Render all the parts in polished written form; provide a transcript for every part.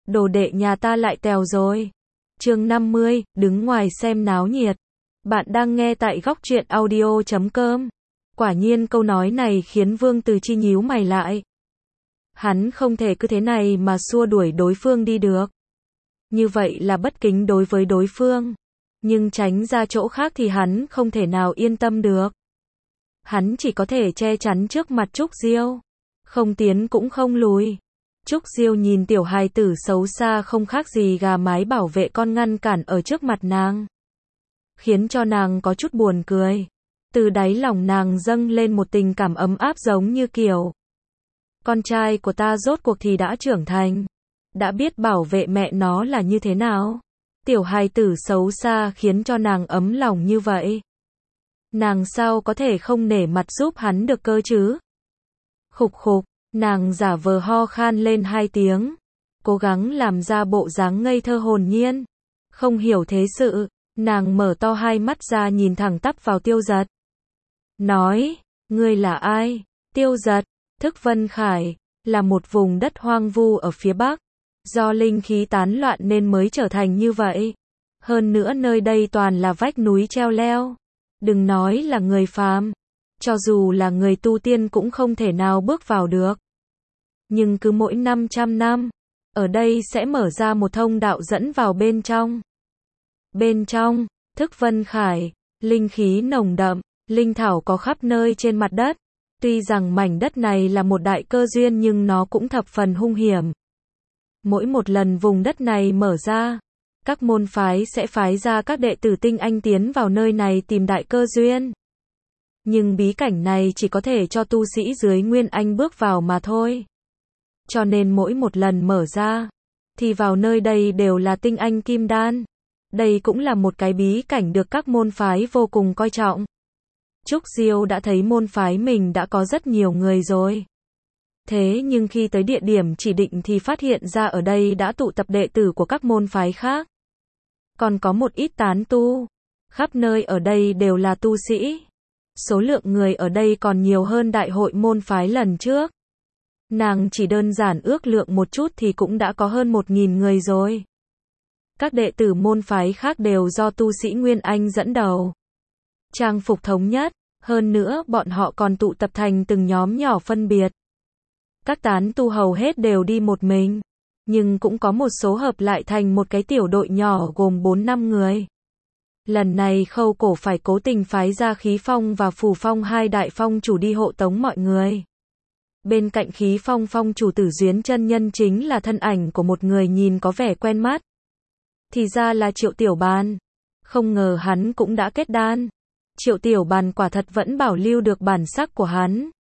đồ đệ nhà ta lại tèo rồi. Chương 50, đứng ngoài xem náo nhiệt. Bạn đang nghe tại góc truyện audio.com. Quả nhiên câu nói này khiến Vương Từ Chi nhíu mày lại. Hắn không thể cứ thế này mà xua đuổi đối phương đi được. Như vậy là bất kính đối với đối phương. Nhưng tránh ra chỗ khác thì hắn không thể nào yên tâm được. Hắn chỉ có thể che chắn trước mặt Trúc Diêu. Không tiến cũng không lùi. Trúc Diêu nhìn tiểu hài tử xấu xa không khác gì gà mái bảo vệ con ngăn cản ở trước mặt nàng. Khiến cho nàng có chút buồn cười. Từ đáy lòng nàng dâng lên một tình cảm ấm áp giống như kiểu. Con trai của ta rốt cuộc thì đã trưởng thành. Đã biết bảo vệ mẹ nó là như thế nào. Tiểu hài tử xấu xa khiến cho nàng ấm lòng như vậy. Nàng sao có thể không nể mặt giúp hắn được cơ chứ? Khục khục, nàng giả vờ ho khan lên 2 tiếng. Cố gắng làm ra bộ dáng ngây thơ hồn nhiên. Không hiểu thế sự, nàng mở to hai mắt ra nhìn thẳng tắp vào Tiêu Giật. Nói, ngươi là ai? Tiêu Giật, Thức Vân Khải, là một vùng đất hoang vu ở phía Bắc. Do linh khí tán loạn nên mới trở thành như vậy. Hơn nữa nơi đây toàn là vách núi treo leo. Đừng nói là người phàm. Cho dù là người tu tiên cũng không thể nào bước vào được. Nhưng cứ mỗi 500 năm, ở đây sẽ mở ra một thông đạo dẫn vào bên trong. Bên trong, Thức Vân Khải, linh khí nồng đậm, linh thảo có khắp nơi trên mặt đất. Tuy rằng mảnh đất này là một đại cơ duyên nhưng nó cũng thập phần hung hiểm. Mỗi một lần vùng đất này mở ra, các môn phái sẽ phái ra các đệ tử tinh anh tiến vào nơi này tìm đại cơ duyên. Nhưng bí cảnh này chỉ có thể cho tu sĩ dưới Nguyên Anh bước vào mà thôi. Cho nên mỗi một lần mở ra, thì vào nơi đây đều là tinh anh kim đan. Đây cũng là một cái bí cảnh được các môn phái vô cùng coi trọng. Trúc Diêu đã thấy môn phái mình đã có rất nhiều người rồi. Thế nhưng khi tới địa điểm chỉ định thì phát hiện ra ở đây đã tụ tập đệ tử của các môn phái khác. Còn có một ít tán tu. Khắp nơi ở đây đều là tu sĩ. Số lượng người ở đây còn nhiều hơn đại hội môn phái lần trước. Nàng chỉ đơn giản ước lượng một chút thì cũng đã có hơn 1.000 người rồi. Các đệ tử môn phái khác đều do tu sĩ Nguyên Anh dẫn đầu. Trang phục thống nhất, hơn nữa bọn họ còn tụ tập thành từng nhóm nhỏ phân biệt. Các tán tu hầu hết đều đi một mình, nhưng cũng có một số hợp lại thành một cái tiểu đội nhỏ gồm 4-5 người. Lần này Khâu Cổ phải cố tình phái ra Khí Phong và Phù Phong hai đại phong chủ đi hộ tống mọi người. Bên cạnh Khí Phong phong chủ Tử Duyến chân nhân chính là thân ảnh của một người nhìn có vẻ quen mắt. Thì ra là Triệu Tiểu Bàn. Không ngờ hắn cũng đã kết đan. Triệu Tiểu Bàn quả thật vẫn bảo lưu được bản sắc của hắn.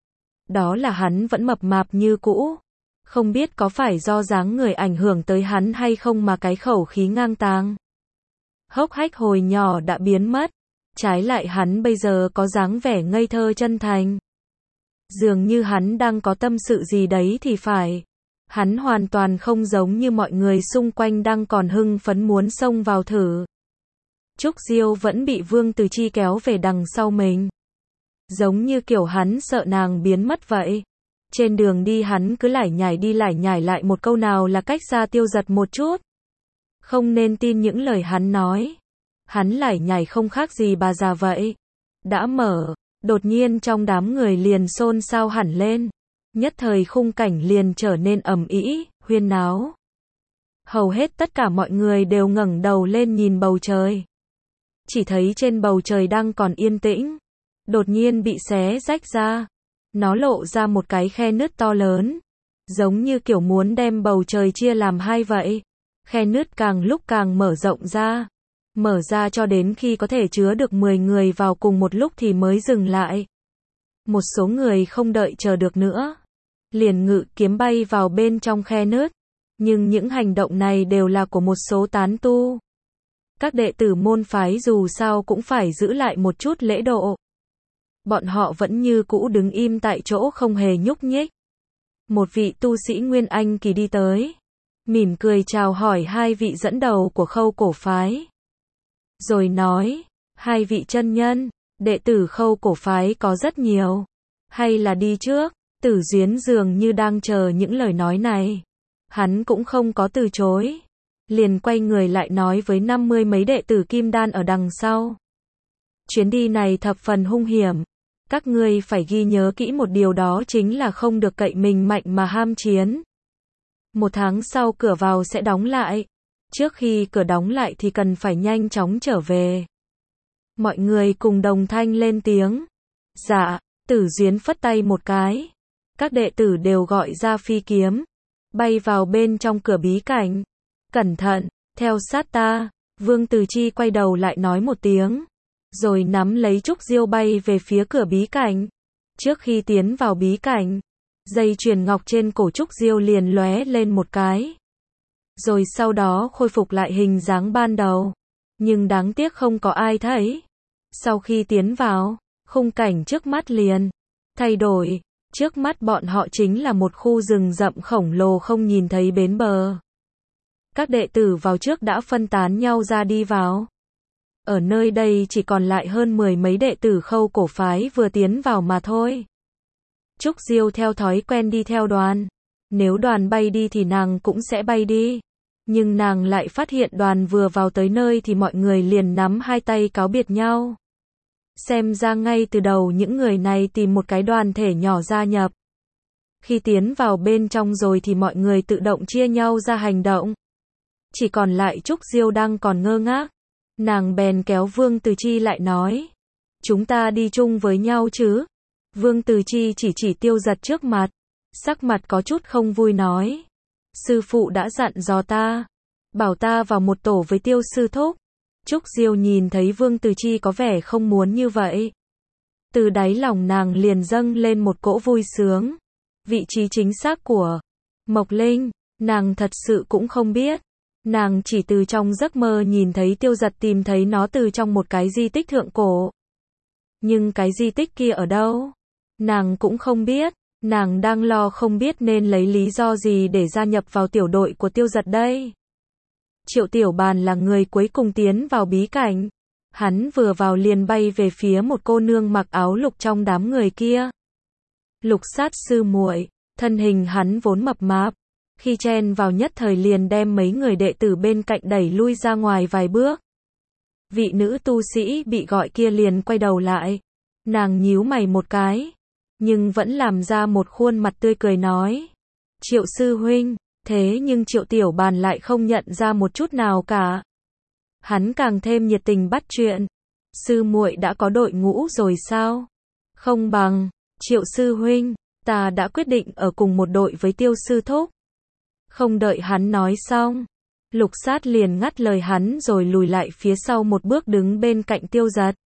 Đó là hắn vẫn mập mạp như cũ. Không biết có phải do dáng người ảnh hưởng tới hắn hay không mà cái khẩu khí ngang tàng. Hốc hách hồi nhỏ đã biến mất. Trái lại hắn bây giờ có dáng vẻ ngây thơ chân thành. Dường như hắn đang có tâm sự gì đấy thì phải. Hắn hoàn toàn không giống như mọi người xung quanh đang còn hưng phấn muốn xông vào thử. Trúc Diêu vẫn bị Vương Từ Chi kéo về đằng sau mình. Giống như kiểu hắn sợ nàng biến mất vậy. Trên đường đi hắn cứ lải nhải đi lải nhải lại một câu nào là cách xa Tiêu Giật một chút. Không nên tin những lời hắn nói. Hắn lải nhải không khác gì bà già vậy. Đã mở, đột nhiên trong đám người liền xôn xao hẳn lên. Nhất thời khung cảnh liền trở nên ầm ĩ, huyên náo. Hầu hết tất cả mọi người đều ngẩng đầu lên nhìn bầu trời. Chỉ thấy trên bầu trời đang còn yên tĩnh. Đột nhiên bị xé rách ra. Nó lộ ra một cái khe nứt to lớn. Giống như kiểu muốn đem bầu trời chia làm hai vậy. Khe nứt càng lúc càng mở rộng ra. Mở ra cho đến khi có thể chứa được 10 người vào cùng một lúc thì mới dừng lại. Một số người không đợi chờ được nữa. Liền ngự kiếm bay vào bên trong khe nứt. Nhưng những hành động này đều là của một số tán tu. Các đệ tử môn phái dù sao cũng phải giữ lại một chút lễ độ. Bọn họ vẫn như cũ đứng im tại chỗ không hề nhúc nhích. Một vị tu sĩ Nguyên Anh kỳ đi tới. Mỉm cười chào hỏi hai vị dẫn đầu của Khâu Cổ phái. Rồi nói, hai vị chân nhân, đệ tử Khâu Cổ phái có rất nhiều. Hay là đi trước? Tử Duyến dường như đang chờ những lời nói này. Hắn cũng không có từ chối. Liền quay người lại nói với 50 mấy đệ tử kim đan ở đằng sau. Chuyến đi này thập phần hung hiểm. Các ngươi phải ghi nhớ kỹ một điều, đó chính là không được cậy mình mạnh mà ham chiến. 1 tháng sau cửa vào sẽ đóng lại. Trước khi cửa đóng lại thì cần phải nhanh chóng trở về. Mọi người cùng đồng thanh lên tiếng. Dạ, Tử Duyến phất tay một cái. Các đệ tử đều gọi ra phi kiếm. Bay vào bên trong cửa bí cảnh. Cẩn thận, theo sát ta. Vương Từ Chi quay đầu lại nói một tiếng. Rồi nắm lấy Trúc Diêu bay về phía cửa bí cảnh. Trước khi tiến vào bí cảnh, dây chuyền ngọc trên cổ Trúc Diêu liền lóe lên một cái. Rồi sau đó khôi phục lại hình dáng ban đầu. Nhưng đáng tiếc không có ai thấy. Sau khi tiến vào, khung cảnh trước mắt liền thay đổi. Trước mắt bọn họ chính là một khu rừng rậm khổng lồ không nhìn thấy bến bờ. Các đệ tử vào trước đã phân tán nhau ra đi vào. Ở nơi đây chỉ còn lại hơn 10 mấy đệ tử Khâu cổ phái vừa tiến vào mà thôi. Trúc Diêu theo thói quen đi theo đoàn. Nếu đoàn bay đi thì nàng cũng sẽ bay đi. Nhưng nàng lại phát hiện đoàn vừa vào tới nơi thì mọi người liền nắm hai tay cáo biệt nhau. Xem ra ngay từ đầu những người này tìm một cái đoàn thể nhỏ gia nhập. Khi tiến vào bên trong rồi thì mọi người tự động chia nhau ra hành động. Chỉ còn lại Trúc Diêu đang còn ngơ ngác. Nàng bèn kéo Vương Từ Chi lại nói. Chúng ta đi chung với nhau chứ? Vương Từ Chi chỉ Tiêu Giật trước mặt. Sắc mặt có chút không vui nói. Sư phụ đã dặn dò ta. Bảo ta vào một tổ với Tiêu sư thúc. Trúc Diêu nhìn thấy Vương Từ Chi có vẻ không muốn như vậy. Từ đáy lòng nàng liền dâng lên một cỗ vui sướng. Vị trí chính xác của Mộc Linh, nàng thật sự cũng không biết. Nàng chỉ từ trong giấc mơ nhìn thấy Tiêu Giật tìm thấy nó từ trong một cái di tích thượng cổ. Nhưng cái di tích kia ở đâu? Nàng cũng không biết. Nàng đang lo không biết nên lấy lý do gì để gia nhập vào tiểu đội của Tiêu Giật đây. Triệu Tiểu Bàn là người cuối cùng tiến vào bí cảnh. Hắn vừa vào liền bay về phía một cô nương mặc áo lục trong đám người kia. Lục Sát sư muội, thân hình hắn vốn mập mạp. Khi chen vào nhất thời liền đem mấy người đệ tử bên cạnh đẩy lui ra ngoài vài bước. Vị nữ tu sĩ bị gọi kia liền quay đầu lại. Nàng nhíu mày một cái. Nhưng vẫn làm ra một khuôn mặt tươi cười nói. Triệu sư huynh. Thế nhưng Triệu Tiểu Bàn lại không nhận ra một chút nào cả. Hắn càng thêm nhiệt tình bắt chuyện. Sư muội đã có đội ngũ rồi sao? Không bằng, Triệu sư huynh, ta đã quyết định ở cùng một đội với Tiêu sư thúc. Không đợi hắn nói xong, Lục Sát liền ngắt lời hắn rồi lùi lại phía sau một bước đứng bên cạnh Tiêu Giật.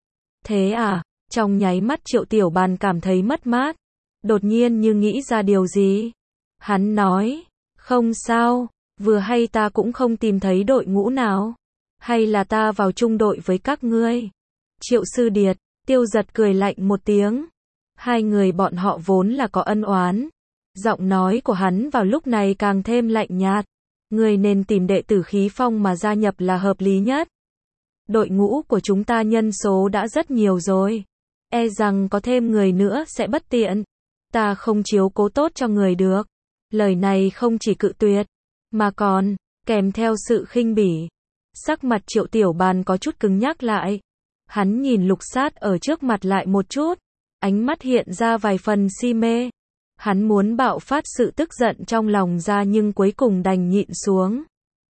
Thế à? Trong nháy mắt Triệu Tiểu Bàn cảm thấy mất mát. Đột nhiên như nghĩ ra điều gì. Hắn nói. Không sao, vừa hay ta cũng không tìm thấy đội ngũ nào. Hay là ta vào chung đội với các ngươi? Triệu Sư Điệt, Tiêu Giật cười lạnh một tiếng. Hai người bọn họ vốn là có ân oán. Giọng nói của hắn vào lúc này càng thêm lạnh nhạt. Ngươi nên tìm đệ tử khí phong mà gia nhập là hợp lý nhất. Đội ngũ của chúng ta nhân số đã rất nhiều rồi. E rằng có thêm người nữa sẽ bất tiện. Ta không chiếu cố tốt cho người được. Lời này không chỉ cự tuyệt, mà còn kèm theo sự khinh bỉ. Sắc mặt Triệu Tiểu Bàn có chút cứng nhắc lại. Hắn nhìn Lục Sát ở trước mặt lại một chút. Ánh mắt hiện ra vài phần si mê. Hắn muốn bạo phát sự tức giận trong lòng ra nhưng cuối cùng đành nhịn xuống.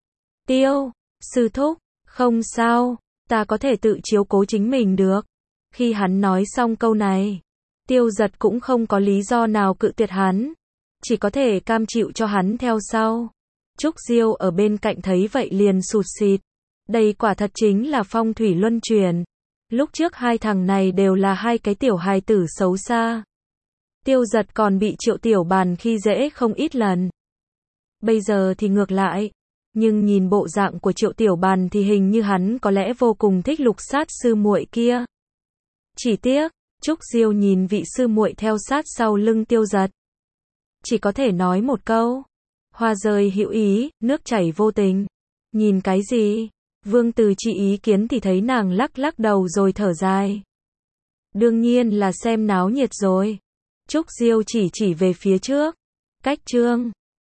Tiêu, sư thúc, không sao, ta có thể tự chiếu cố chính mình được. Khi hắn nói xong câu này, Tiêu Giật cũng không có lý do nào cự tuyệt hắn. Chỉ có thể cam chịu cho hắn theo sau. Trúc Diêu ở bên cạnh thấy vậy liền sụt sịt. Đây quả thật chính là phong thủy luân chuyển. Lúc trước hai thằng này đều là hai cái tiểu hài tử xấu xa. Tiêu Giật còn bị Triệu Tiểu Bàn khi dễ không ít lần. Bây giờ thì ngược lại. Nhưng nhìn bộ dạng của Triệu Tiểu Bàn thì hình như hắn có lẽ vô cùng thích Lục Sát sư muội kia. Chỉ tiếc, Trúc Diêu nhìn vị sư muội theo sát sau lưng Tiêu Giật. Chỉ có thể nói một câu. Hoa rơi hữu ý, nước chảy vô tình. Nhìn cái gì? Vương Từ Chi ý kiến thì thấy nàng lắc lắc đầu rồi thở dài. Đương nhiên là xem náo nhiệt rồi. Trúc Diêu chỉ về phía trước. Cách chương